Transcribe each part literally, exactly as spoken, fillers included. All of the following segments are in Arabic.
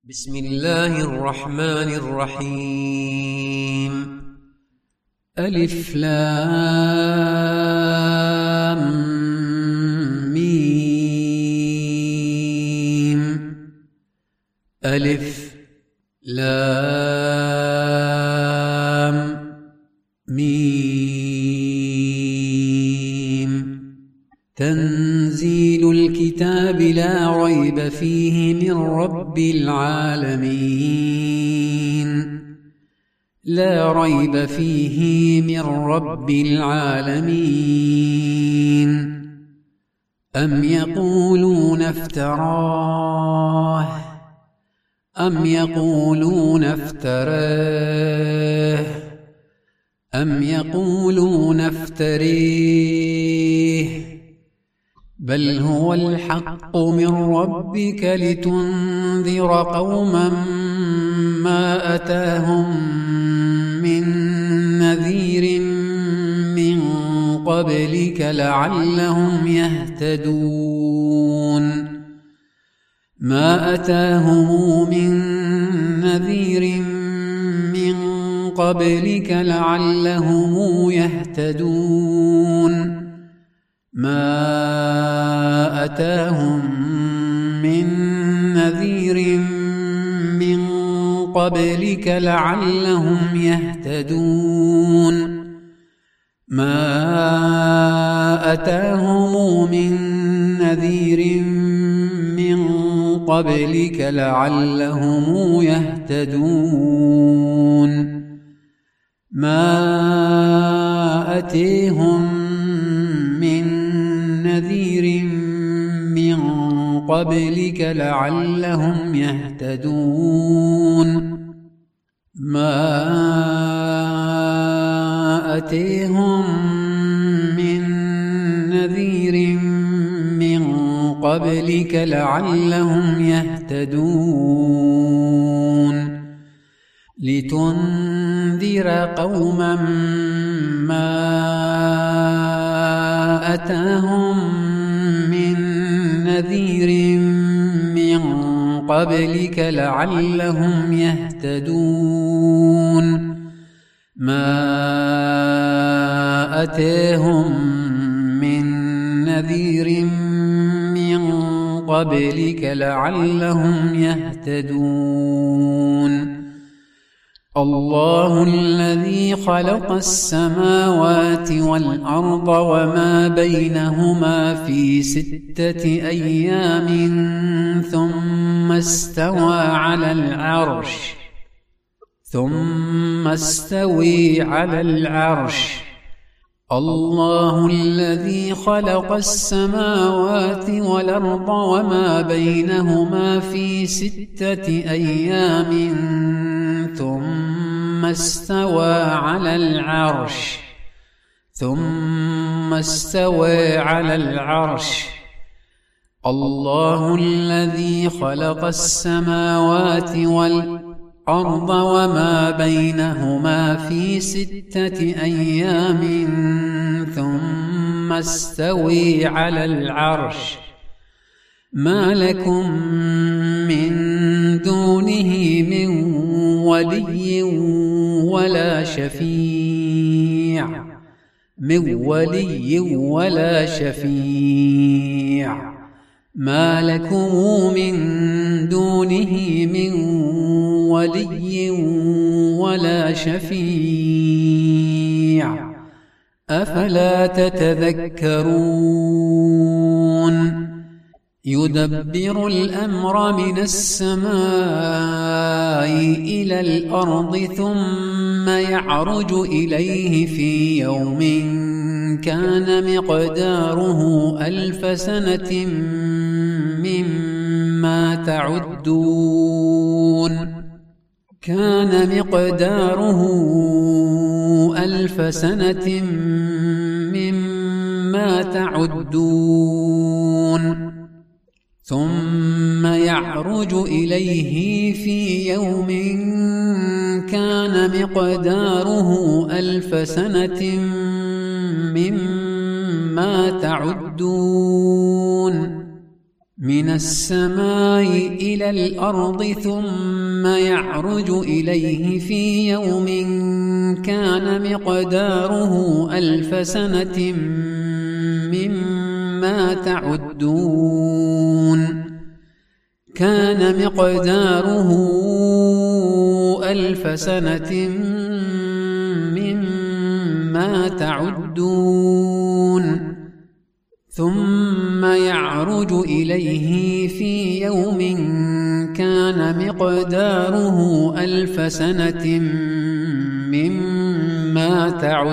بسم الله الرحمن الرحيم. ألف لام ميم. ألف لام ميم. تنزيل الكتاب لا ريب فيه من رب العالمين لا ريب فيه من رب العالمين. أم يقولون افتراه أم يقولون افتراه أم يقولون افتريه بل هو الحق من ربك لتنذر قوما ما أتاهم من نذير من قبلك لعلهم يهتدون. ما أتاهم من نذير من قبلك لعلهم يهتدون. ما أتاهم من نذير من قبلك لعلهم يهتدون. ما أتاهم من نذير من قبلك لعلهم يهتدون. ما أتيهم من نذير من قبلك لعلهم يهتدون. ما أتيهم من نذير من قبلك لعلهم يهتدون. لتنذر قوما ما أتاهم من نذير من قبلك لعلهم يهتدون. ما أتاهم من نذير من قبلك لعلهم يهتدون. الله الذي خلق السماوات والأرض وما بينهما في ستة أيام ثم استوى على العرش ثم استوي على العرش. الله الذي خلق السماوات والأرض وما بينهما في ستة أيام ثم استوى على العرش ثم استوى على العرش. الله الذي خلق السماوات والأرض وما بينهما في ستة أيام ثم استوى على العرش. ما لكم من دونه من ولي ولا شفيع من ولي ولا شفيع. ما لكم من دونه من ولي ولا شفيع أفلا تتذكرون. يدبر الأمر من السماء إلى الأرض ثم يعرج إليه في يوم كان مقداره ألف سنة مما تعدون. كان مقداره ألف سنة مما تعدون. ثم يعرج إليه في يوم كان مقداره ألف سنة مما تعدون. من السماء إلى الأرض ثم يعرج إليه في يوم كان مقداره ألف سنة مما تعدون كان مقداره ألف سنة مما تعدون ثم يعرج إليه في يوم كان مقداره ألف سنة مما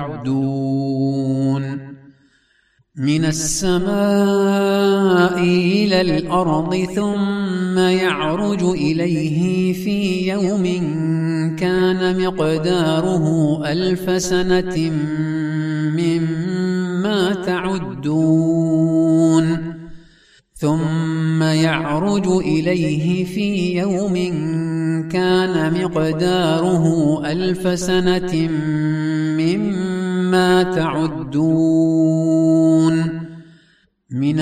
تعدون من السماء إلى الأرض ثم يعرج إليه في يوم كان مقداره ألف سنة مما تعدون ثم يعرج إليه في يوم كان مقداره ألف سنة مما تعدون من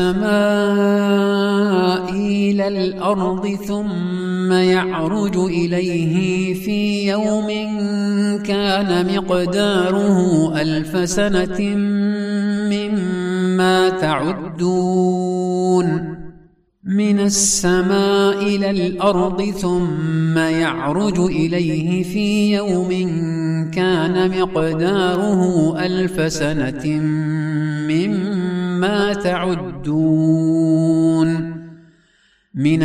السماء إلى الأرض ثم يعرج إليه في يوم كان مقداره ألف سنة مما تعدون من السماء إلى الأرض ثم يعرج إليه في يوم كان مقداره ألف سنة مما تعدون من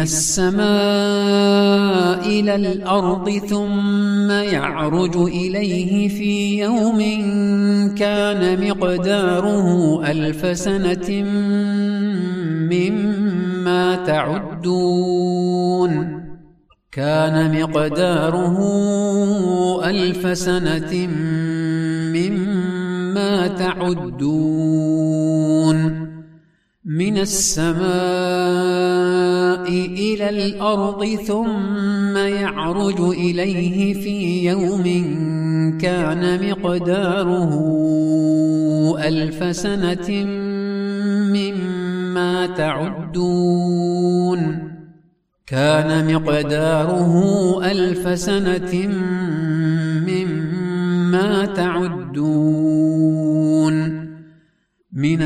السماء إلى الأرض ثم يعرج إليه في يوم كان مقداره ألف سنة مما تعدون كان مقداره ألف سنة مما تعدون من السماء إلى الأرض ثم يعرج إليه في يوم كان مقداره ألف سنة مما تعدون كان مقداره ألف سنة مما تعدون من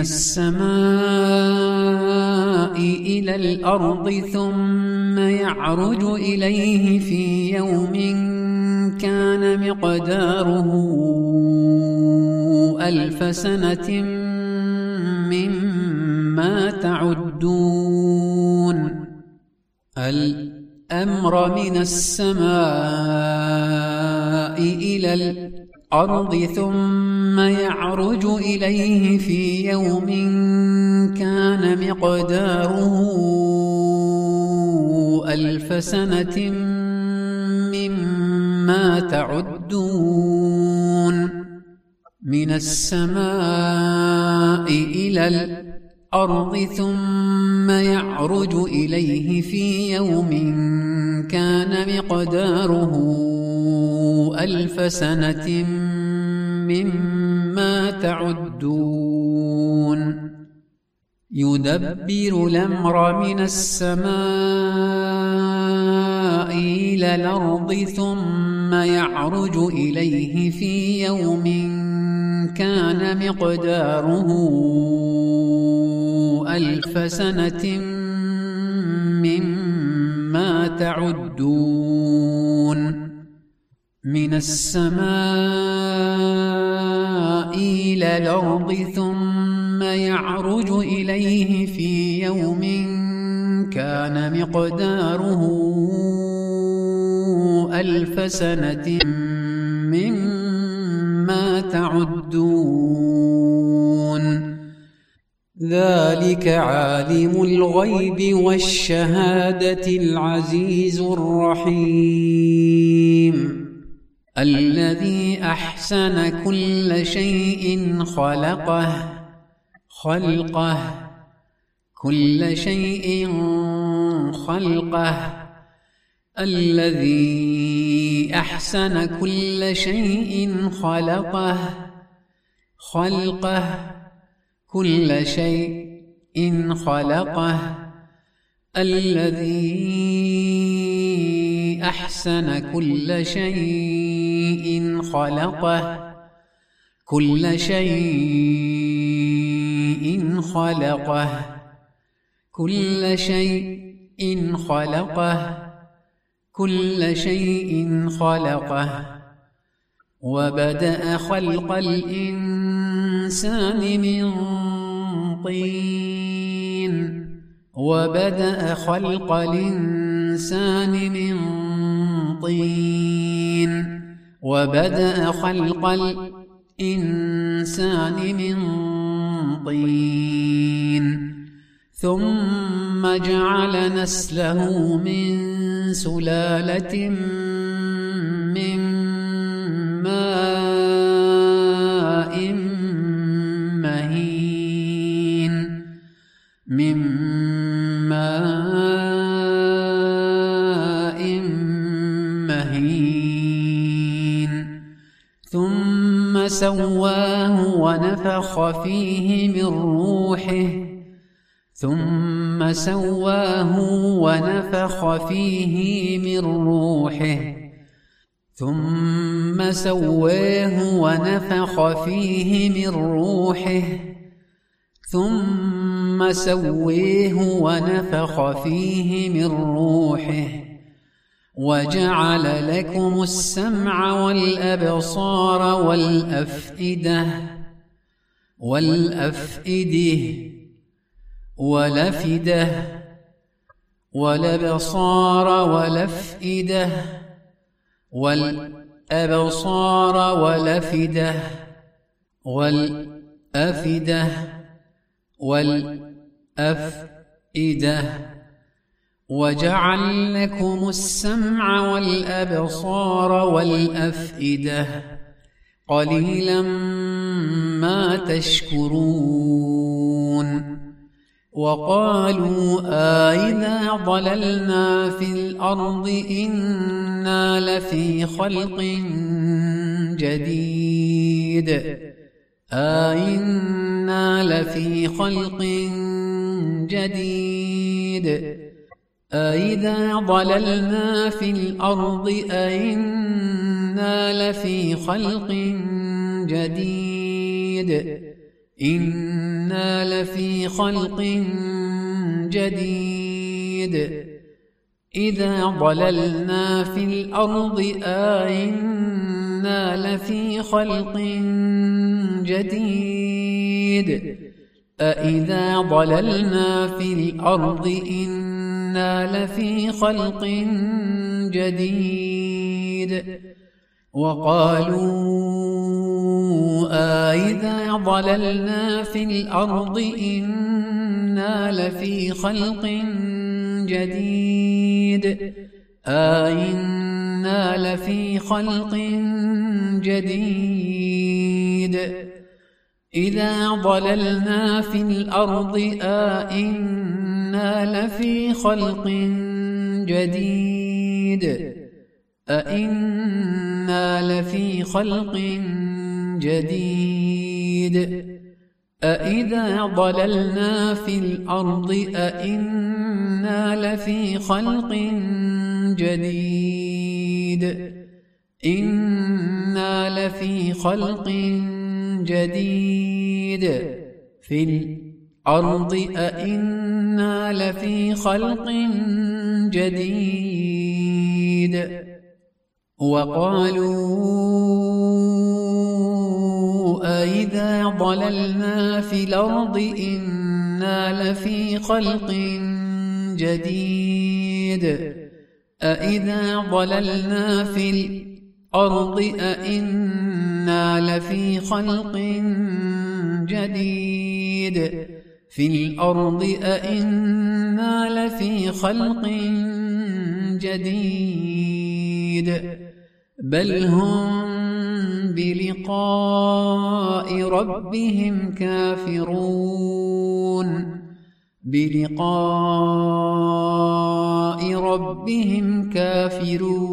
السماء إلى الأرض ثم يعرج إليه في يوم كان مقداره ألف سنة مما تعدون الأمر من السماء إلى الأرض ثم يعرج إليه في يوم كان مقداره ألف سنة مما تعدون من السماء إلى الأرض ثم يعرج إليه في يوم كان مقداره ألف سنة مما تعدون يدبر الأمر من السماء إلى الأرض ثم يعرج إليه في يوم كان مقداره ألف سنة مما تعدون من السماء إلى الأرض ثم يعرج إليه في يوم كان مقداره ألف سنة مما تعدون ذلك عالم الغيب والشهادة العزيز الرحيم الذي أحسن كل شيء خلقه خلقه كل شيء خلقه الذي أحسن كل شيء خلقه خلقه كل شيء خلقه الذي أحسن كل شيء خلقه كل شيء خلقه كل شيء خلقه كل شيء خلقه وبدأ خلق الإنسان من طين وبدأ خلق الإنسان من طين وبدأ خلق الإنسان من طين ثم جعل نسله من سلالة من ماء مهين من ماء مهين ثم سواه ونفخ فيه من روحه ثم سواه ونفخ فيه من روحه ثم سواه ونفخ فيه من روحه ثم سويه ونفخ فيه من روحه وجعل لكم السمع والأبصار والأفئدة والأفئدة ولفدة والأبصار والأفئدة والأبصار والأفئدة والأفئدة والأفئدة وجعل لكم السمع والأبصار والأفئدة قليلا ما تشكرون وقالوا أإذا ضللنا في الأرض إنا لفي خلق جديد أإنا لفي خلق جديد أإذا ضللنا في الأرض أإنا لفي خلق جديد إنا لفي خلق جديد إذا ضللنا في الأرض أإنا لفي خلق جديد أإذا ضللنا في الأرض إنا لفي خلق جديد وقالوا أإذا ضللنا في الأرض إنا لفي خلق جديد أإنا لفي خلق جديد إذا ضللنا في الأرض أإنا لفي خلق جديد أإنا لفي خلق جديد أإذا ضللنا في الأرض أإنا لفي خلق جديد إنا لفي خلق جديد في الأرض أإنا لفي خلق جديد وقالوا أإذا ضللنا في الأرض إنا لفي خلق جديد أإذا ضللنا في الأرض أإنا لفي خلق جديد في الأرض أإنا لفي خلق جديد بل هم بلقاء ربهم كافرون بلقاء ربهم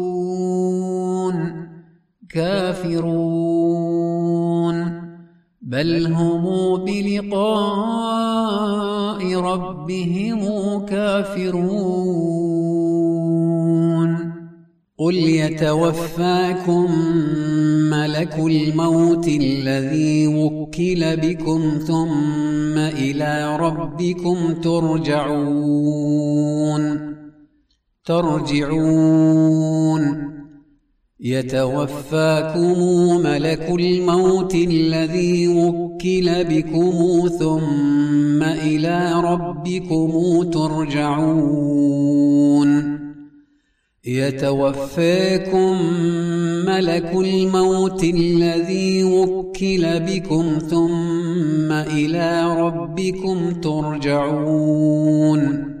كافرون كافرون بل هم بلقاء ربهم كافرون قل يتوفاكم ملك الموت الذي وكل بكم ثم إلى ربكم ترجعون ترجعون يتوفاكم ملك الموت الذي وكل بكم ثم إلى ربكم ترجعون يتوفاكم ملك الموت الذي وكل بكم ثم إلى ربكم ترجعون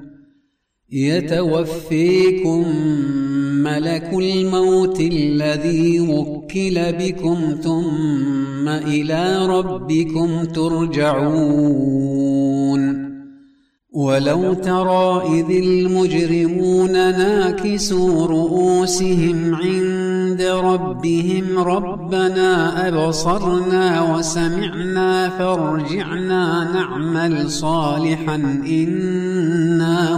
يتوفيكم ملك الموت الذي وكل بكم ثم إلى ربكم ترجعون ولو ترى إذ المجرمون ناكسوا رؤوسهم عند ربهم ربنا أبصرنا وسمعنا فارجعنا نعمل صالحا إنا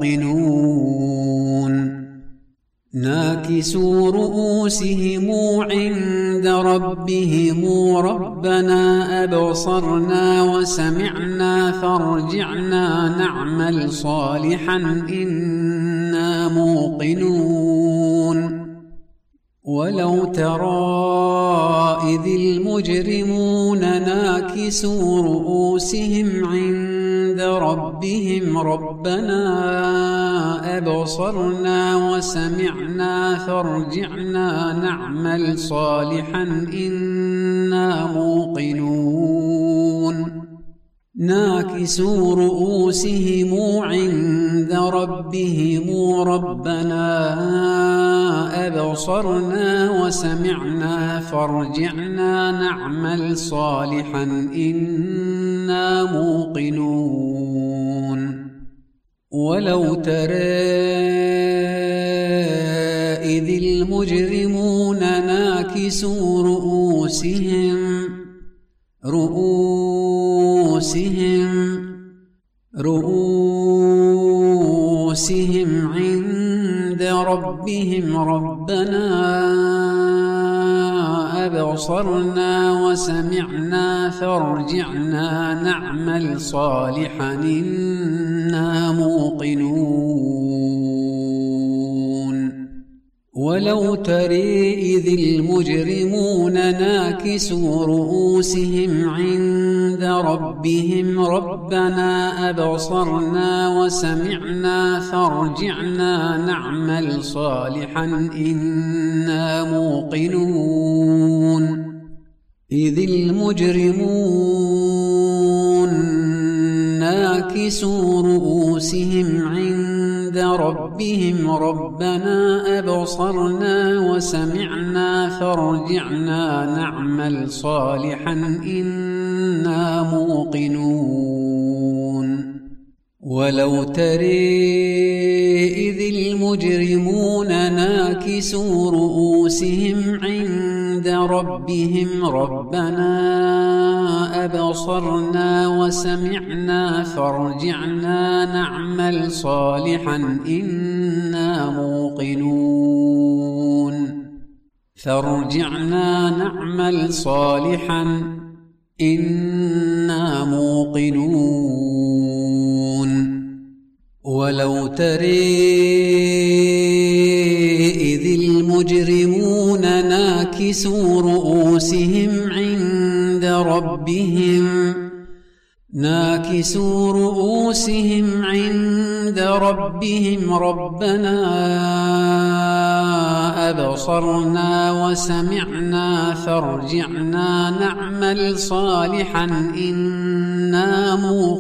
موقنون ناكسوا رؤوسهم عند ربهم ربنا أبصرنا وسمعنا فارجعنا نعمل صالحا إنا موقنون ولو ترى إذ المجرمون ناكسوا رؤوسهم عند ربهم ربنا أبصرنا وسمعنا فارجعنا نعمل صالحا إنا موقنون ناكسوا رؤوسهم عند ربهم ربنا أبصرنا وسمعنا فارجعنا نعمل صالحا إنا موقنون ولو ترى إذ المجرمون ناكسوا رؤوسهم رؤوسهم رؤوسهم عند ربهم ربنا أبصرنا وسمعنا فارجعنا نعمل صالحا إنا موقنون ولو ترى إذ المجرمون ناكسوا رؤوسهم عند ربهم ربنا أبصرنا وسمعنا فارجعنا نعمل صالحا إنا موقنون إذ المجرمون ناكسوا رؤوسهم عند ربهم ربنا أبصرنا وسمعنا فارجعنا نعمل صالحا إنا موقنون ولو ترى إذ المجرمون ناكسوا رؤوسهم عند ربهم ربنا أبصرنا وسمعنا فارجعنا نعمل صالحا إنا موقنون فارجعنا نعمل صالحا إنا موقنون ولو ترى إذ المجرمون ناكسوا رؤوسهم عند ربهم ناكسوا رؤوسهم عند ربهم ربنا أبصرنا وسمعنا فارجعنا نعمل صالحا إنا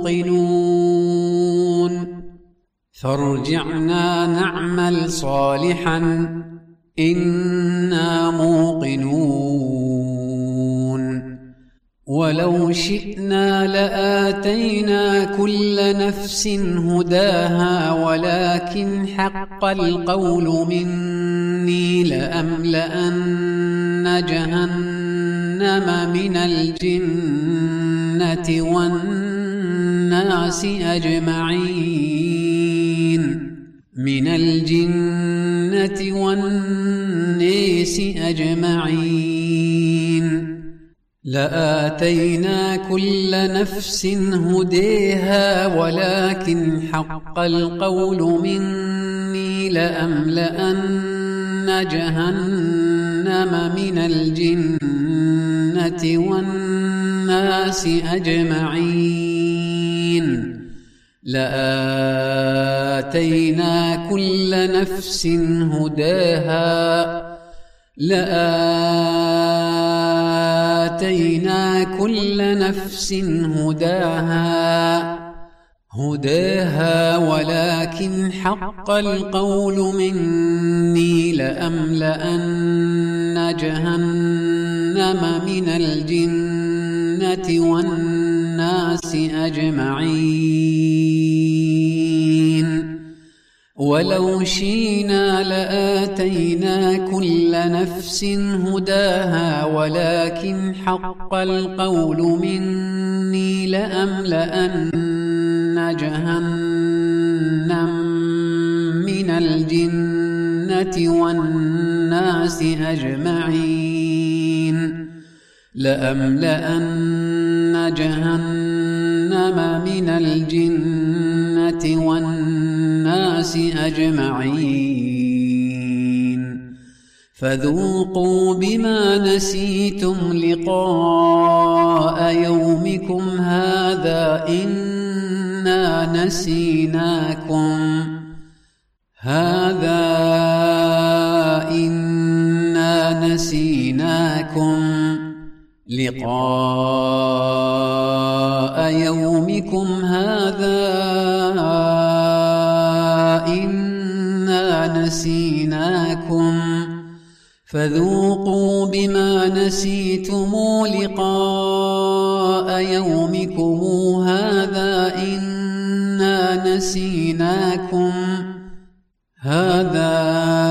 موقنون فارجعنا نعمل صالحا إنا موقنون ولو شئنا لآتينا كل نفس هداها ولكن حق القول مني لأملأن جهنم من الجنة والناس أجمعين من الجنة والناس أجمعين لآتينا كل نفس هديها ولكن حق القول مني لأملأن جهنم من الجنة والناس أجمعين لآتينا كل نفس هداها لآتينا كل نفس هداها هداها ولكن حق القول مني لأملأن جهنم من الجنة والناس أجمعين ولو شئنا لآتينا كل نفس هداها ولكن حق القول مني لأملأن جهنم من الجنة والناس أجمعين لأملأن جهنم من الجنة والناس أجمعين فذوقوا بما نسيتم لقاء يومكم هذا إنا نسيناكم هذا إنا نسيناكم لقاء يومكم هذا إنا نسيناكم فذوقوا بما نسيتم لقاء يومكم هذا إنا نسيناكم هذا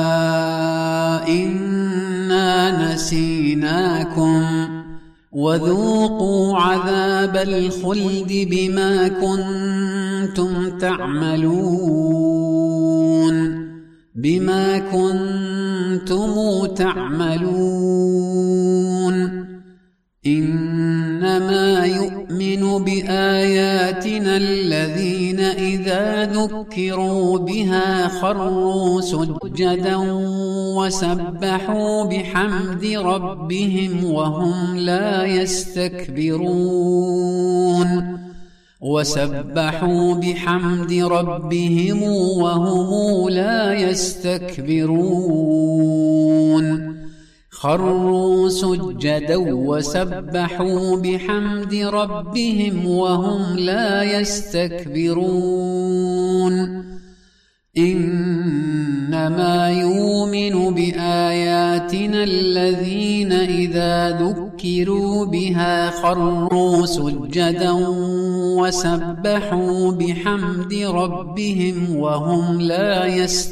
إنا نسيناكم وذوقوا عذاب الخلد بما كنتم تعملون بما كنتم تعملون إنما يؤمن بآياتنا الذين إذا ذكروا بها خروا سجدا وسبحوا بحمد ربهم وهم لا يستكبرون وسبحوا بحمد ربهم وهم لا يستكبرون خروا سجدا وسبحوا بحمد ربهم وهم لا يستكبرون إنما يؤمن بآياتنا الذين إذا ذكروا بها خروا سجدا وسبحوا بحمد ربهم وهم لا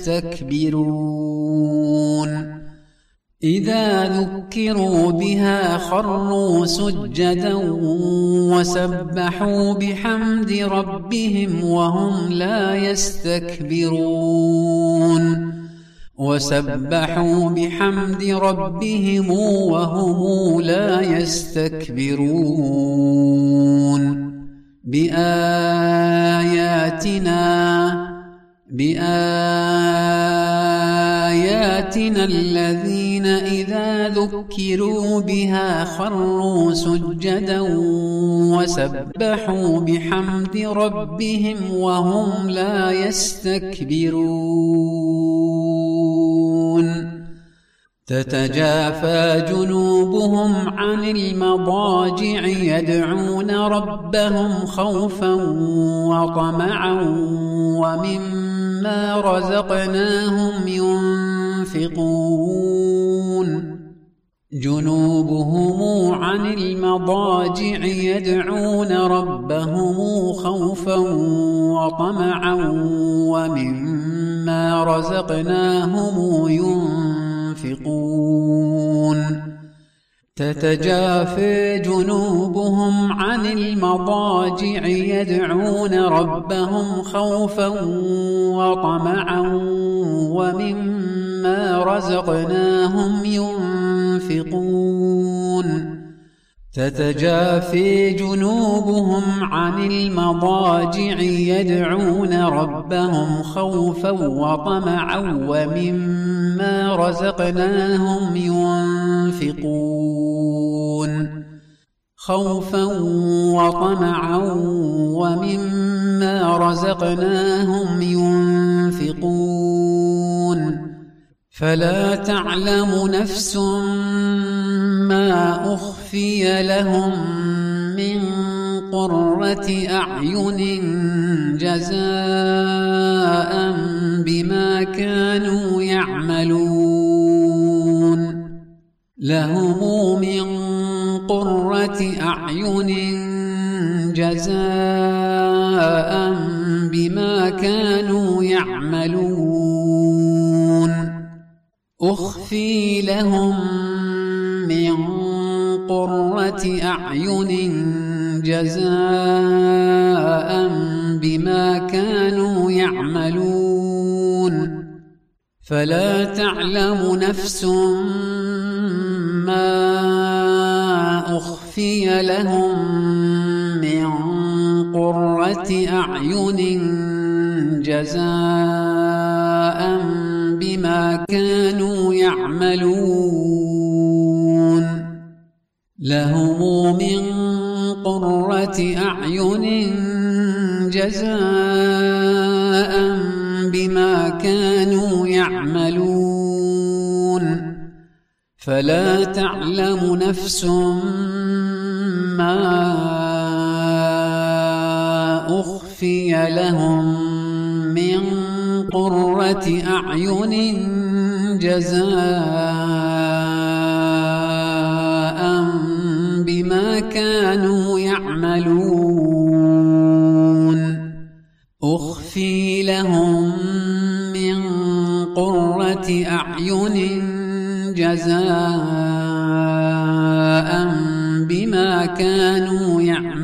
يستكبرون إذا ذكروا بها خروا سجدا وسبحوا بحمد ربهم وهم لا يستكبرون وسبحوا بحمد ربهم وهم لا يستكبرون بآياتنا بآياتنا الذين إذا ذكروا بها خروا سجدا وسبحوا بحمد ربهم وهم لا يستكبرون تتجافى جنوبهم عن المضاجع يدعون ربهم خوفا وطمعا ومما رزقناهم ينفقون جنوبهم عن المضاجع يدعون ربهم خوفا وطمعا ومما رزقناهم ينفقون تتجافى جنوبهم عن المضاجع يدعون ربهم خوفا وطمعا ومما رزقناهم ينفقون تتجافى جنوبهم عن المضاجع يدعون ربهم خوفا وطمعا ومما رزقناهم ينفقون خوفا وطمعا ومما رزقناهم ينفقون فلا تعلم نفس ما أخفي لهم من قرة أعين جزاء بما كانوا يعملون لهم من قرة أعين جزاء بما كانوا يعملون أخفي لهم من قرة أعين جزاء بما كانوا يعملون فلا تعلم نفس ما أخفي لهم من قرة أعين جزاء بما كانوا يعملون لهم من قرة أعين جزاء بما كانوا يعملون فلا تعلم نفس ما أخفي لهم من قرة أعين جزاء بما كانوا يعملون أخفي لهم من قرة أعين جزاء بما كانوا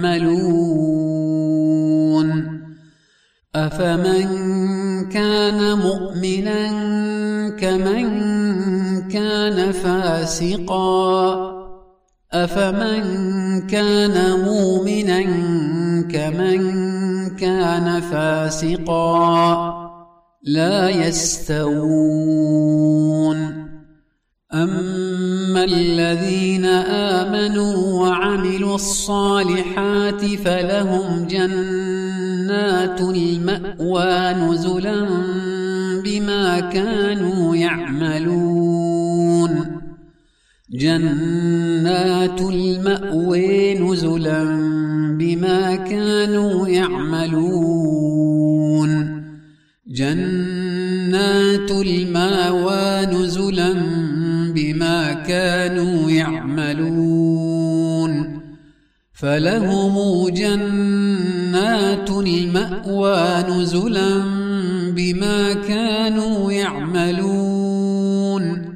يعملون أفمن كان مؤمنا كمن كان فاسقا أفمن كان مؤمنا كمن كان فاسقا لا يستوون أما الذين آمنوا وعملوا الصالحات فلهم جنات المأوى نزلا بما كانوا يعملون جنات المأوى نزلا بما كانوا يعملون جنات المأوى نزلا بما كانوا يعملون فلهم جنات المأوى نزلا بما كانوا يعملون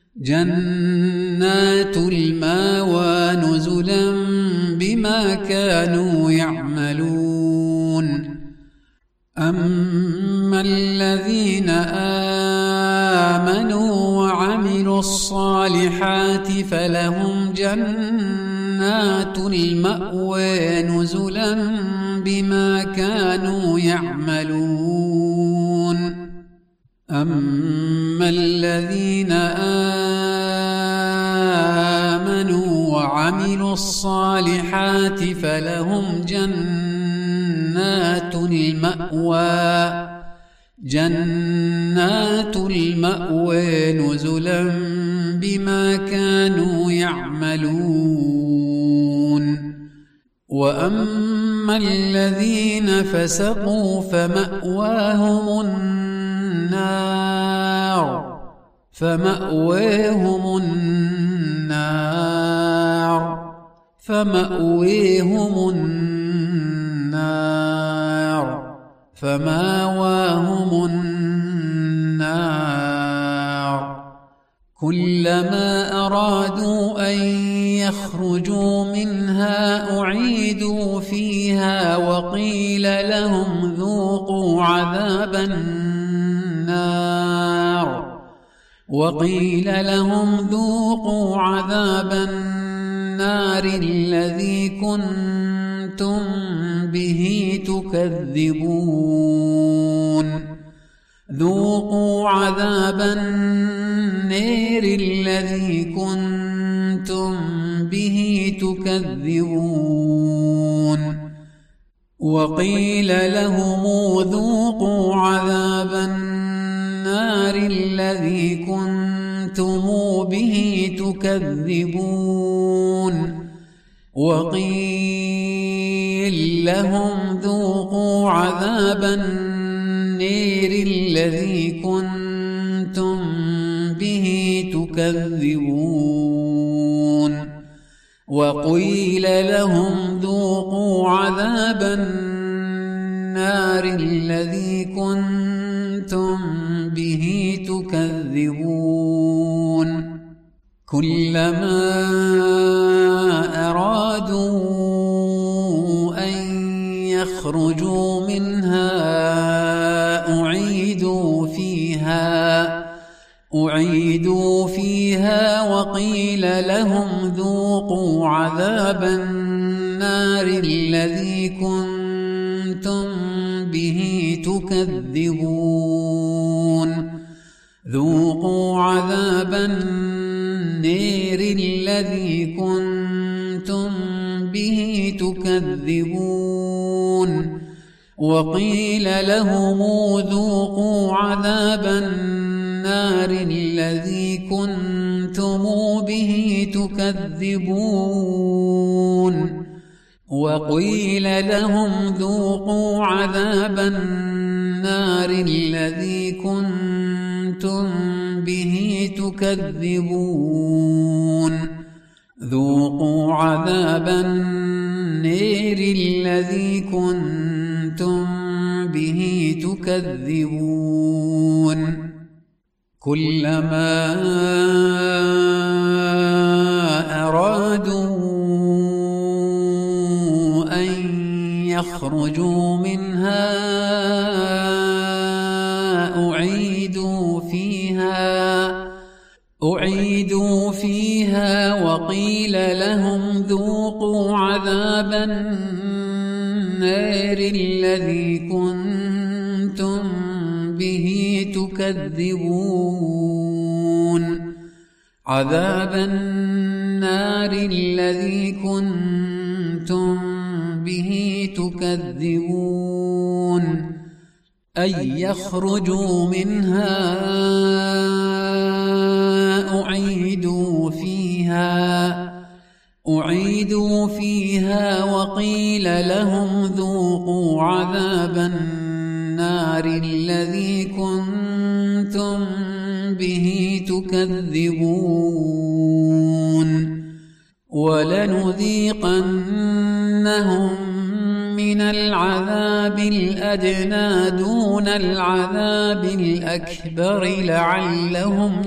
جنات المأوى نزلا بما كانوا يعملون أما الذين آمنوا وعملوا الصالحات فلهم جنات المأوى نزلا بما كانوا يعملون أما الذين آمنوا وعملوا الصالحات فلهم جنات المأوى جنات المأوى نزلا بما كانوا يعملون وأما الذين فسقوا فمأواهم النار فمأواهم النار فمأويهم النار فماواهم النار كلما أرادوا أن يخرجوا منها أعيدوا فيها وقيل لهم ذوقوا عذاب النار وقيل لهم ذوقوا عذاب النار الذي كنتم به تكذبون ذوقوا عذاب النار الذي كنتم به تكذبون وقيل لهم ذوقوا عذاب النار الذي كنتم به تكذبون وقيل لهم ذوقوا عذاب النار الذي كنتم به تكذبون وقيل لهم ذوقوا عذاب النار الذي كنتم به تكذبون كلما أرادوا أن يخرجوا منها أعيدوا فيها أعيدوا فيها وقيل لهم ذوقوا عذاب النار الذي كنتم به تكذبون ذوقوا عذاب النار الذي كنتم به تكذبون وقيل لهم ذوقوا عذاب النار الذي كنتم به تكذبون وقيل لهم ذوقوا عذاب النار الذي كنتم به تكذبون ذوقوا عذاب النار الذي كنتم به تكذبون كلما أرادوا أن يخرجوا منها أعيدوا فيها أعيدوا فيها وقيل لهم ذوقوا عذاب النار الذي كنتم به تكذبون عذاب النار الذي كنتم به تكذبون أي يخرجوا منها أعيدوا فيها أعيدوا فيها وقيل لهم ذوقوا عذاب النار الذي كنتم به تكذبون ولنذيقنهم من العذاب الأدنى دون العذاب الأكبر لعلهم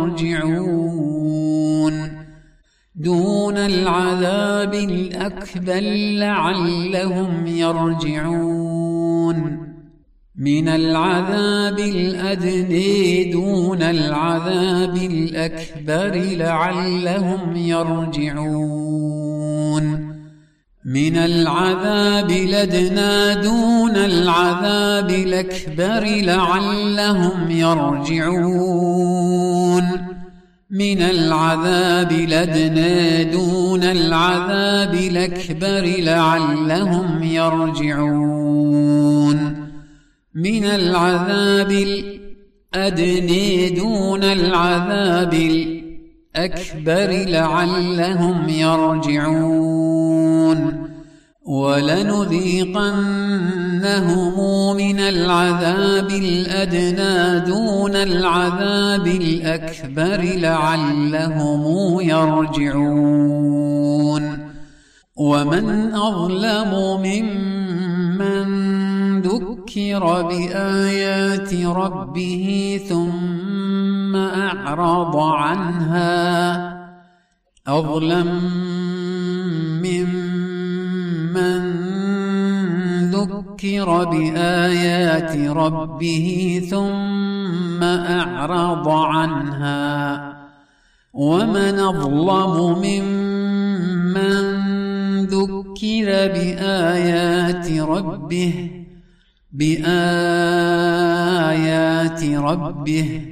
يرجعون دون العذاب الأكبر لعلهم يرجعون من العذاب الأدنى دون العذاب الأكبر لعلهم يرجعون من العذاب الأدنى دون العذاب الأكبر لعلهم يرجعون من العذاب الأدنى دون العذاب الأكبر لعلهم يرجعون من العذاب الأدنى دون العذاب الأكبر لعلهم يرجعون ولنذيقنهم من العذاب الأدنى دون العذاب الأكبر لعلهم يرجعون ومن أظلم ممن ذكر بآيات ربه ثم ثم أعرض عنها أظلم ممن ذكر بآيات ربه ثم أعرض عنها ومن أظلم ممن ذكر بآيات ربه بآيات ربه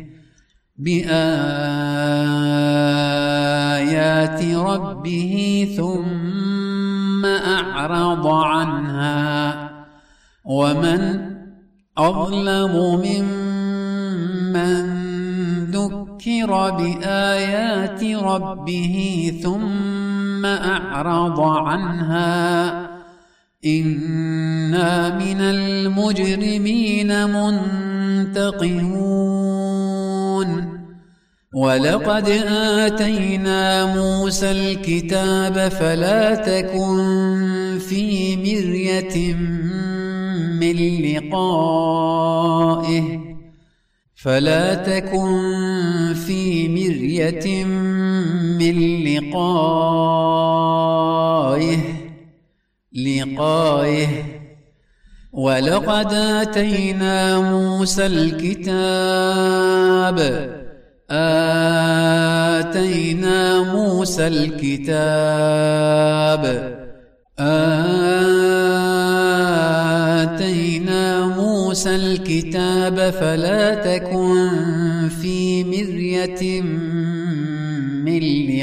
بآيات ربه ثم أعرض عنها ومن أظلم ممن ذكر بآيات ربه ثم أعرض عنها إنا من المجرمين منتقمون ولقد آتينا موسى الكتاب فلا تكن في مرية من لقائه فلا تكن في مرية من لقائه لقائه ولقد آتينا موسى الكتاب آتينا موسى الكتاب آتينا موسى الكتاب فلا تكن في مرية من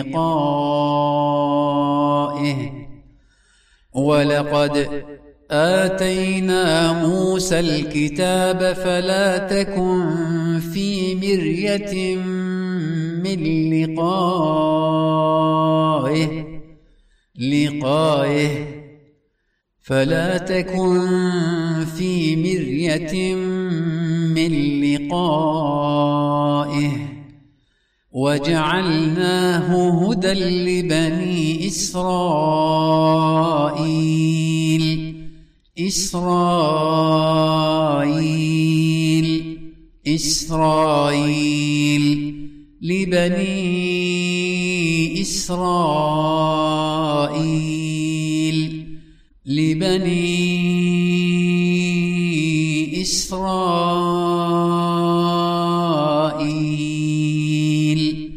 لقائه ولقد آتينا موسى الكتاب فلا تكن في مرية من لقائه لقائه فلا تكن في مرية من لقائه وجعلناه هدى لبني إسرائيل إسرائيل إسرائيل لبني إسرائيل لبني إسرائيل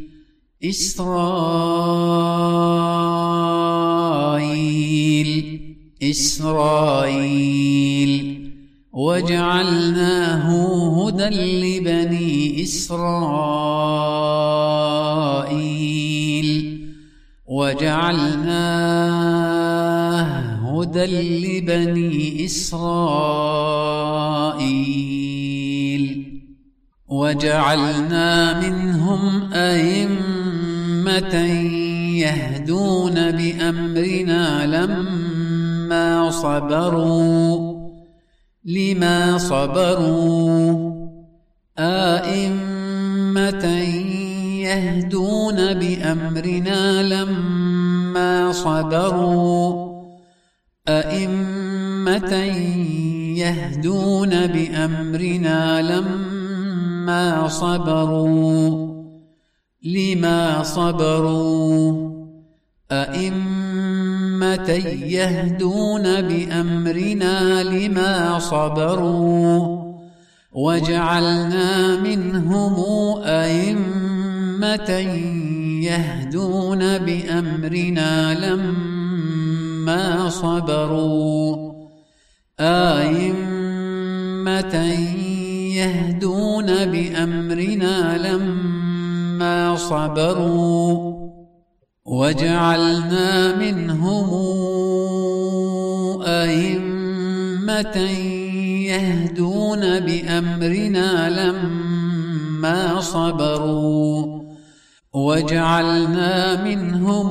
إسرائيل إسرائيل وجعلناه هدى لبني إسرائيل وجعلناه هدى لبني إسرائيل وجعلنا منهم أئمة يهدون بأمرنا لما صبروا لما صبروا أئمة يهدون بأمرنا لما صبروا أئمة يهدون بأمرنا لما صبروا لما صبروا أئمة يهدون بأمرنا لما صبروا وجعلنا منهم أئمة يهدون بأمرنا لما صبروا أئمة يهدون بأمرنا لما صبروا وجعلنا منهم أئمة يهدون بأمرنا لما صبروا وجعلنا منهم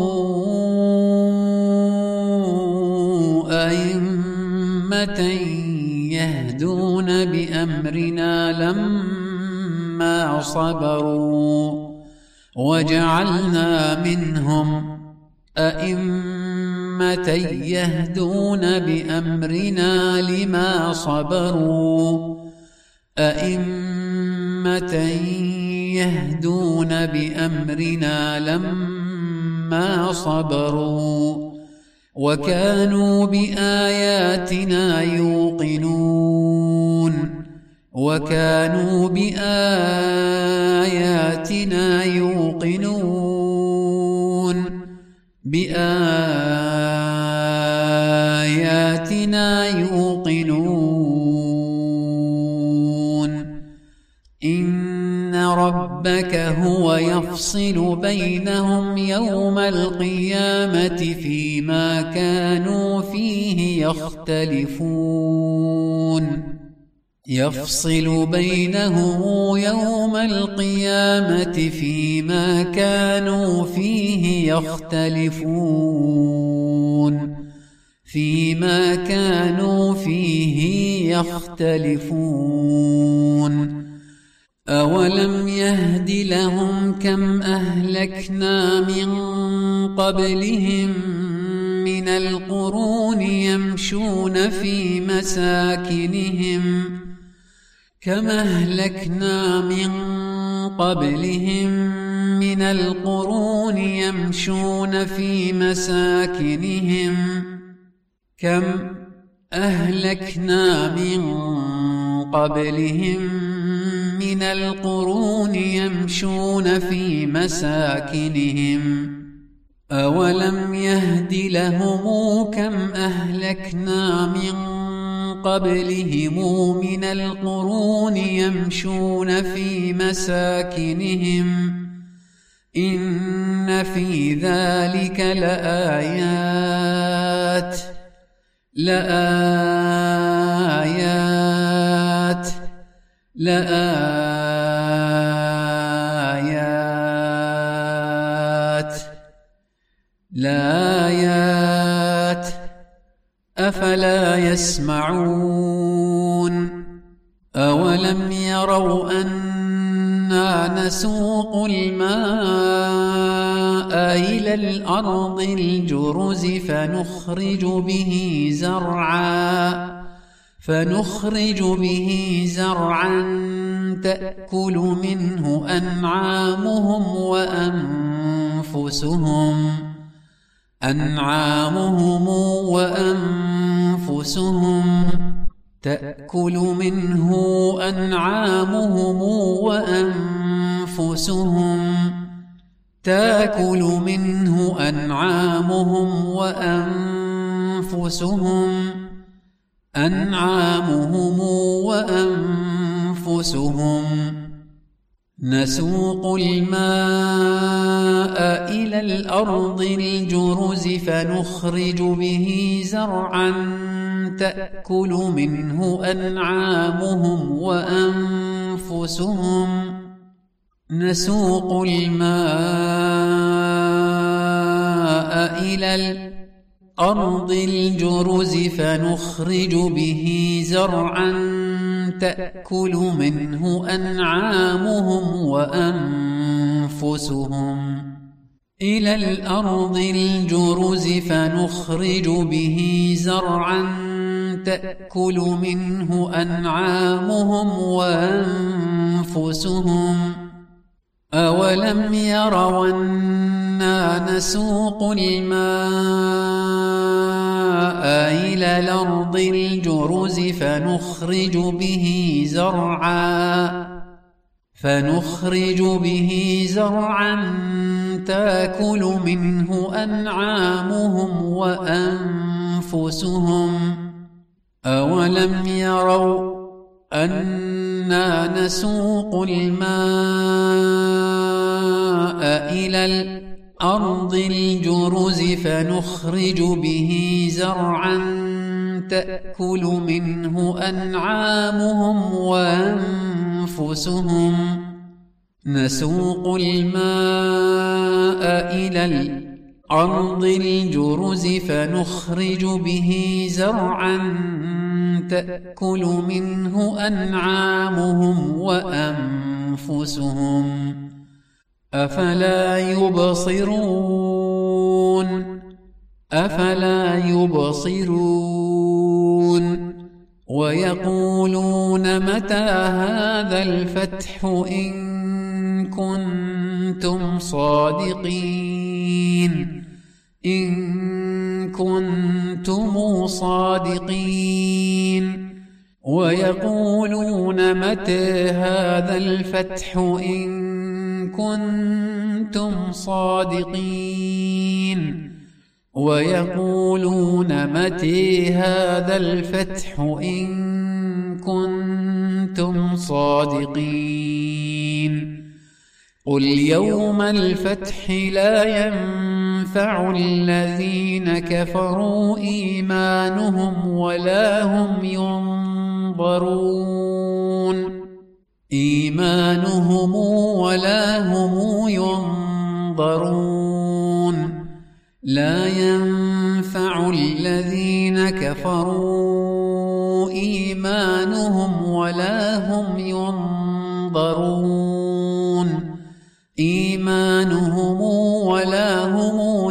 أئمة يهدون بأمرنا لما صبروا وجعلنا منهم أئمة يهدون بأمرنا لما صبروا أئمة يهدون بأمرنا لما صبروا وكانوا بآياتنا يوقنون وكانوا بآياتنا يوقنون بآياتنا يوقنون إن ربك هو يفصل بينهم يوم القيامة فيما كانوا فيه يختلفون يفصل بينهم يوم القيامة فيما كانوا فيه يختلفون فيما كانوا فيه يختلفون أولم يهد لهم كم أهلكنا من قبلهم من القرون يمشون في مساكنهم كم أهلكنا من قبلهم من القرون يمشون في مساكنهم كم أهلكنا من قبلهم من القرون يمشون في مساكنهم أولم يهد لهم كم أهلكنا من قبلهم من القرون يمشون في مساكنهم إن في ذلك لآيات لآيات لآيات لآيات أفلا يسمعون أولم يروا أنا نسوق الماء إلى الأرض الجرز فنخرج به زرعا فنخرج به زرعا تأكل منه أنعامهم وأنفسهم أنعامهم وأنفسهم تأكل منه أنعامهم وأنفسهم تأكل منه أنعامهم وأنفسهم أنعامهم وأنفسهم نسوق الماء إلى الأرض الجرز فنخرج به زرعا تأكل منه أنعامهم وأنفسهم نسوق الماء إلى الأرض الجرز فنخرج به زرعا تأكل منه أنعامهم وأنفسهم إلى الأرض الجرز فنخرج به زرعا تأكل منه أنعامهم وأنفسهم أولم يروا أنا نسوق الماء إلى الأرض الجرز فنخرج به زرعا فنخرج به زرعا تأكل منه أنعامهم وأنفسهم أولم يروا أنا نسوق الماء إلى الأرض الجرز فنخرج به زرعا تأكل منه أنعامهم وأنفسهم نسوق الماء إلى الأرض الجرز فنخرج به زرعا تأكل منه أنعامهم وأنفسهم أفلا يبصرون أفلا يبصرون ويقولون متى هذا الفتح إن كنتم صادقين إن كنتم صادقين ويقولون متى هذا الفتح إن كنتم صادقين ويقولون متى هذا الفتح إن كنتم صادقين قل يوم الفتح لا ينفع الذين كفروا إيمانهم ولا هم ينظرون إيمانهم ولا هم ينظرون لا ينفع الذين كفروا إيمانهم ولا هم ينظرون إيمانهم ولا هم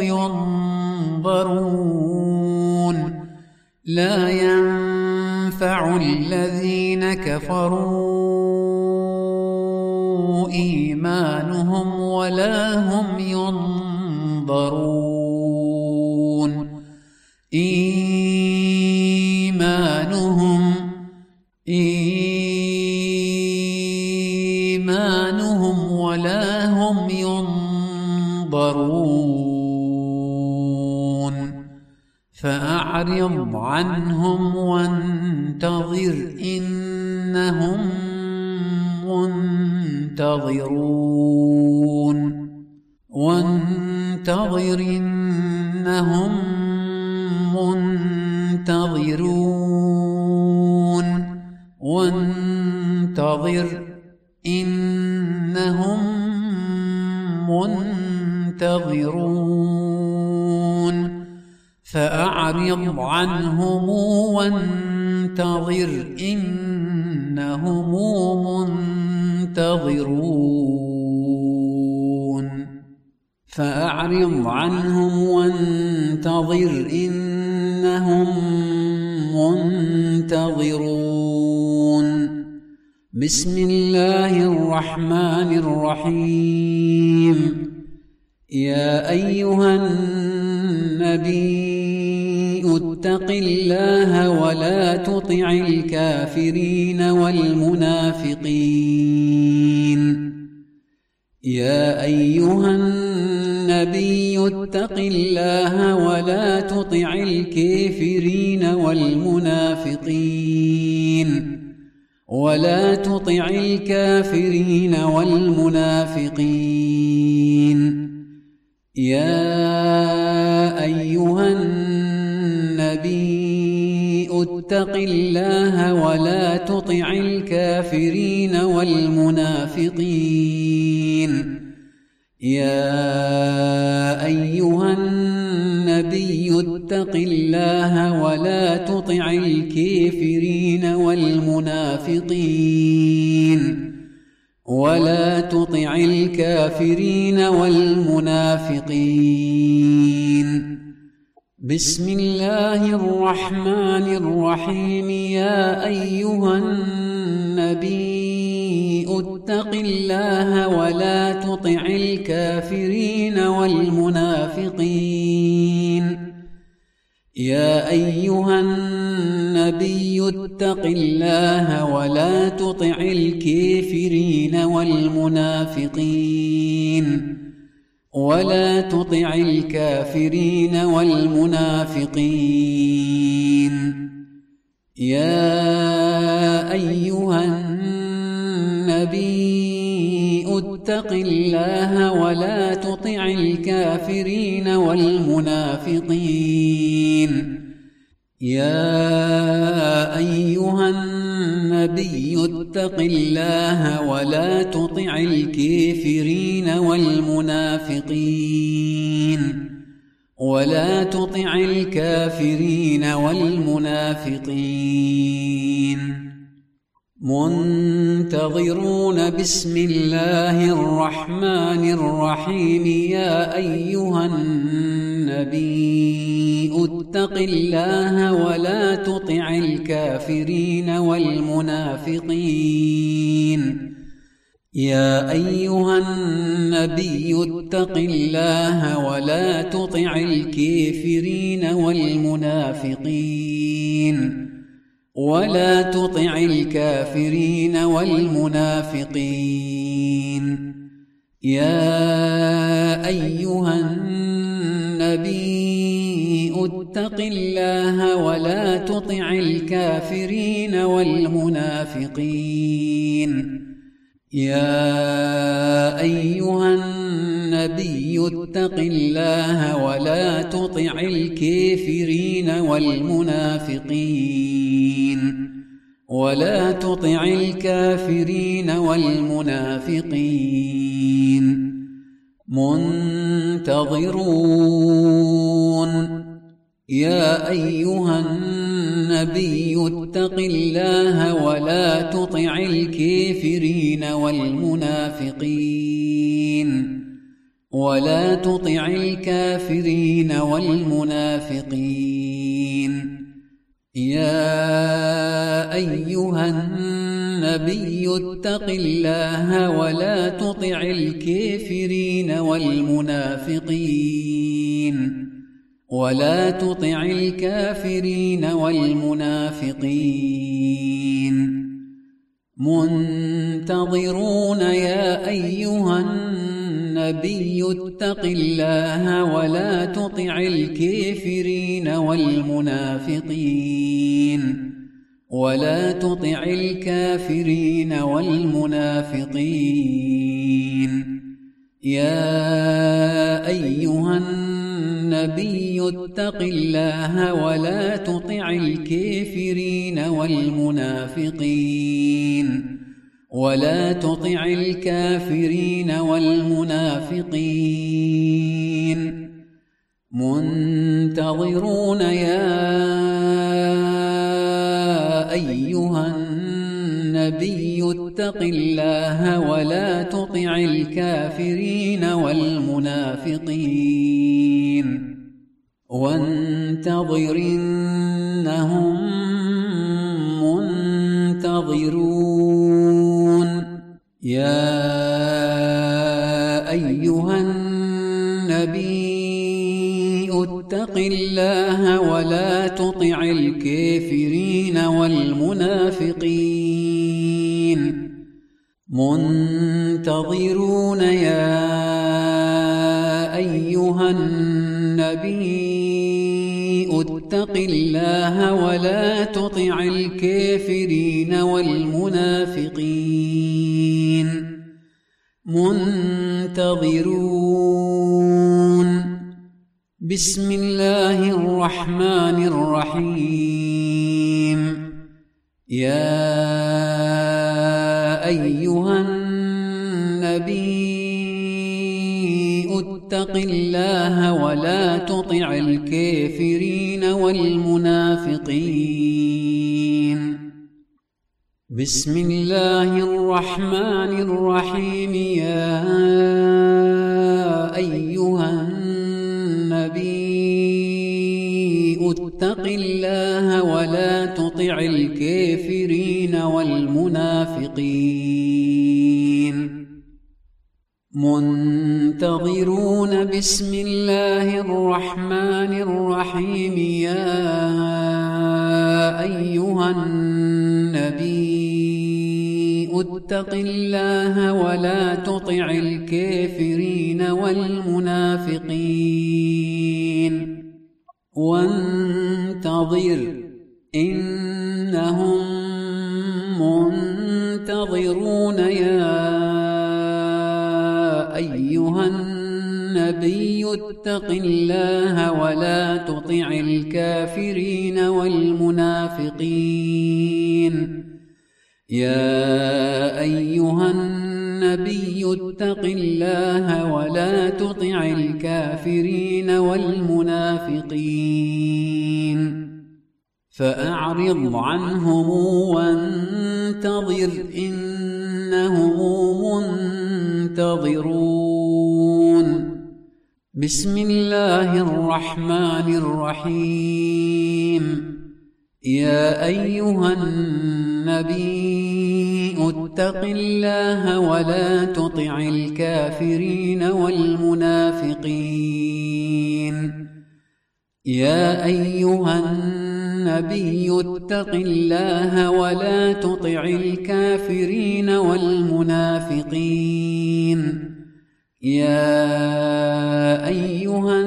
ينظرون لا ينفع الذين كفروا إيمانهم ولا هم ينظرون إيمانهم إيمانهم ولا هم ينظرون فأعرض عنهم وانتظر إنهم منتظرون وانتظر إنهم منتظرون وانتظر إنهم منتظرون فأعرض عنهم وانتظر إنهم منتظرون فأعرض عنهم وانتظر إنهم منتظرون بسم الله الرحمن الرحيم يا أيها النبي اتق الله ولا تطع الكافرين والمنافقين يا أيها النبي اتق الله ولا تطع الكافرين والمنافقين ولا تطع الكافرين والمنافقين يا أيها النبي اتق الله ولا تطع الكافرين والمنافقين يا أيها النبي اتق الله ولا تطع الكافرين والمنافقين ولا تطع الكافرين والمنافقين بسم الله الرحمن الرحيم يا أيها النبي اتق الله ولا تطع الكافرين والمنافقين يا أيها النبي اتق الله ولا تطع الكافرين والمنافقين ولا تطع الكافرين والمنافقين يا أيها النبي اتق الله ولا تطع الكافرين والمنافقين يا أيها النبي اتق الله ولا تطع الكافرين والمنافقين ولا تطع الكافرين والمنافقين منتظرون بسم الله الرحمن الرحيم يا أيها النبي اتق الله ولا تطع الكافرين والمنافقين يا أيها النبي اتق الله ولا تطع الكافرين والمنافقين ولا تطع الكافرين والمنافقين يا أيها النبي اتق الله ولا تطع الكافرين والمنافقين يا أيها النبي اتق الله ولا تطع الكافرين والمنافقين ولا تطع الكافرين والمنافقين منتظرون يا أيها النبي اتق الله ولا تطع الكافرين والمنافقين ولا تطع الكافرين والمنافقين يا أيها النبي اتق الله ولا تطع الكافرين والمنافقين ولا تطع الكافرين والمنافقين منتظرون يا أيها النبي اتق الله ولا تطع الكافرين والمنافقين ولا تطع الكافرين والمنافقين يا أيها النبي اتق الله ولا تطع الكافرين والمنافقين ولا تطع الكافرين والمنافقين منتظرون يا أيها النبي اتق الله ولا تطع الكافرين والمنافقين وانتظر إنهم منتظرون يا أيها النبي اتق الله ولا تطع الكافرين والمنافقين منتظرون يا أيها النبي اتق الله ولا تطع الكافرين والمنافقين منتظرون بسم الله الرحمن الرحيم يا أيها النبي اتق الله ولا تطع الكافرين والمنافقين بسم الله الرحمن الرحيم يا أيها النبي اتق الله ولا تطع الكافرين والمنافقين منتظرون بسم الله الرحمن الرحيم يا أيها النبي اتق الله ولا تطع الكافرين والمنافقين وانتظر إنهم منتظرون يا أيها النبي اتق الله ولا تطع الكافرين والمنافقين يا أيها النبي اتق الله ولا تطع الكافرين والمنافقين فأعرض عنهم وانتظر إنهم منتظرون بسم الله الرحمن الرحيم يا أيها النبي اتق الله ولا تطع الكافرين والمنافقين يا أيها النبي اتق الله ولا تطع الكافرين والمنافقين يا أيها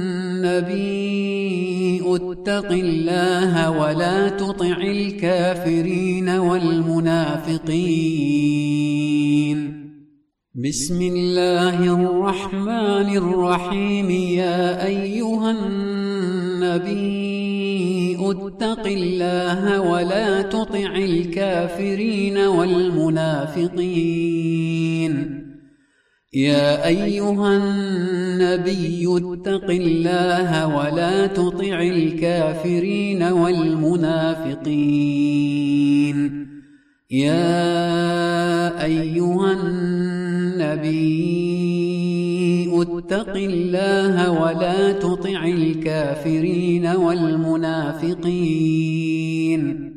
النبي اتق الله ولا تطع الكافرين والمنافقين بسم الله الرحمن الرحيم يا أيها النبي اتق الله ولا تطع الكافرين والمنافقين يا أيها النبي اتق الله ولا تطع الكافرين والمنافقين يا أيها النبي اتق الله ولا تطع الكافرين والمنافقين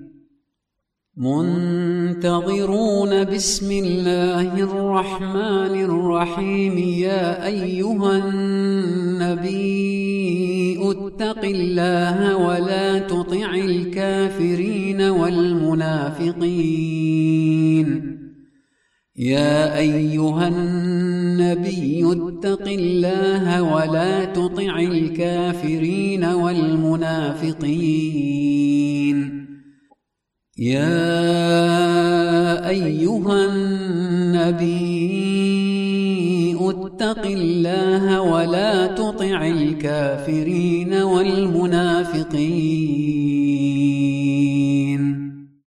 منتظرون بسم الله الرحمن الرحيم يا أيها النبي اتق الله ولا تطع الكافرين والمنافقين يا أيها النبي اتق الله ولا تطع الكافرين والمنافقين يا أيها النبي اتق الله ولا تطع الكافرين والمنافقين